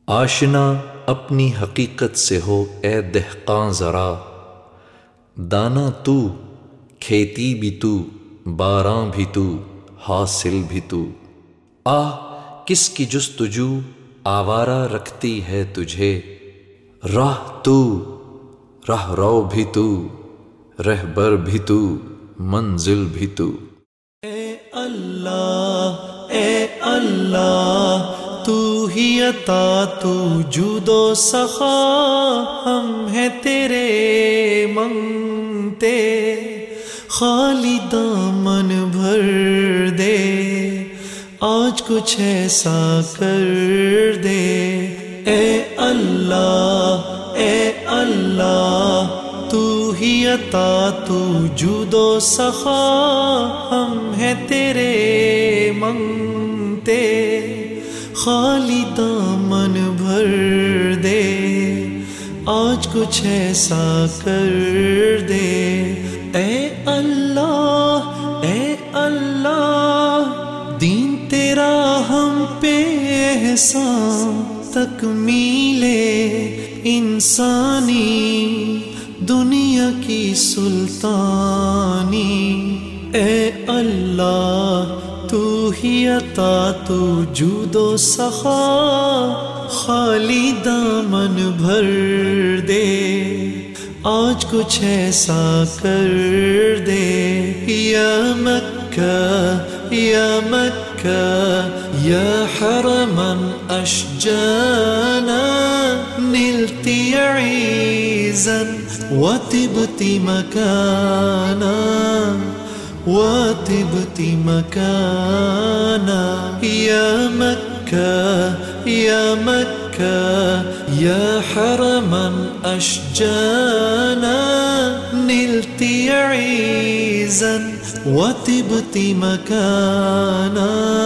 आशना अपनी हकीकत से हो ए दहकां ज़रा, दाना तू, खेती भी तू, बारां भी तू, हासिल भी तू। आह किसकी जुस्तजू आवारा रखती है तुझे, राह तू, रहरो भी तू, रहबर भी तू, मंजिल भी तू। ए अल्लाह तू ही अता तू जुदो सखा, हम है तेरे मंगते, खाली दामन भर दे, आज कुछ ऐसा कर दे। ए अल्लाह तू ही अता तू जुदो सखा, हम है तेरे मंगते, खाली दामन भर दे, आज कुछ ऐसा कर दे। ए अल्लाह दीन तेरा हम पे एहसान, तकमीले इंसानी, दुनिया की सुल्तानी। ए अल्लाह तू ही अता तू जुदो सखा, खाली दामन भर दे, आज कुछ ऐसा कर दे। या मक्का या मक्का या हरमन अशजाना, निलती ईज़न वतिबती मकाना, वतिबती मकाना। या मक्का या मक्का या हरमन अशजाना, निलती ईज़न वतिबती मकाना,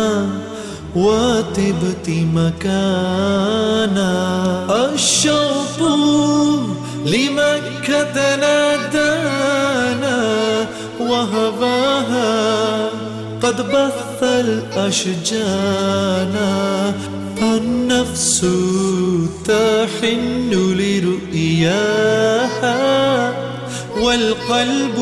वतिबती मकाना। अश्शौक़ु लिमक्कत नादाना, वहवाहा قد بث الأشجانا، النفس تحن لرؤياها، والقلب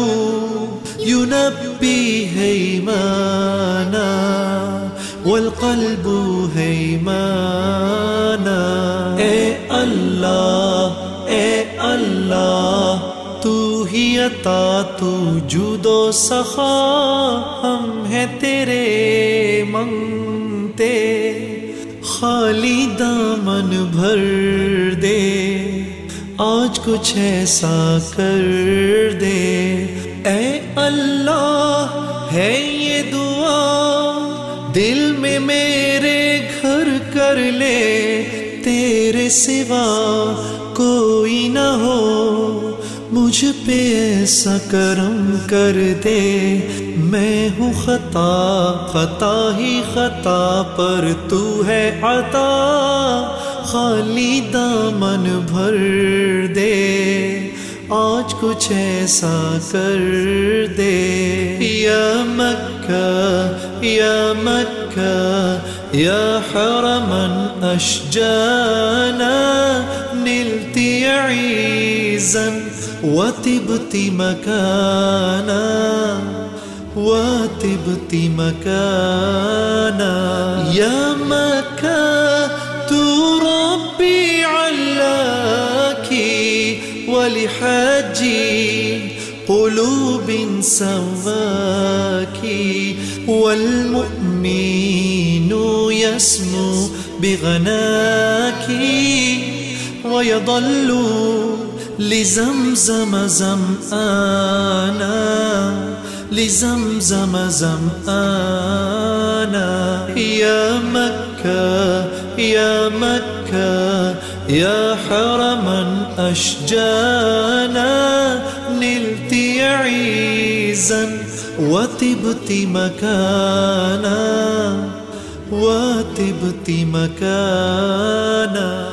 ينبي هيمانا، والقلب هيمانا۔ ए अल्लाह तू ही अता तू जुदो सखा, हम है तेरे मंगते, खाली दामन भर दे, आज कुछ ऐसा कर दे। ए अल्लाह है ये दुआ दिल में मेरे घर कर ले, तेरे सिवा कोई न हो, मुझ पे ऐसा करम कर दे। मैं हूँ खता ही खता, पर तू है अता, खाली दामन भर दे, आज कुछ ऐसा कर दे। या मक्का या मक्का या हरमन अशजाना, निलती ईज़न वतिबती मकाना, वतिबती मकाना। या मक्का तू रब्बी अल्लाकी, वलिहज्जी क़ुलूब सवाकी, वल्मुअ्मिनु यस्मु बिग़नाकी, वयضल्लु लिज़मज़म ज़मआना, लिज़मज़म ज़मआना। या मक्का या मक्का या हरमन अशजाना, निलती ईज़न वतिबती मकाना, वतिबती मकाना।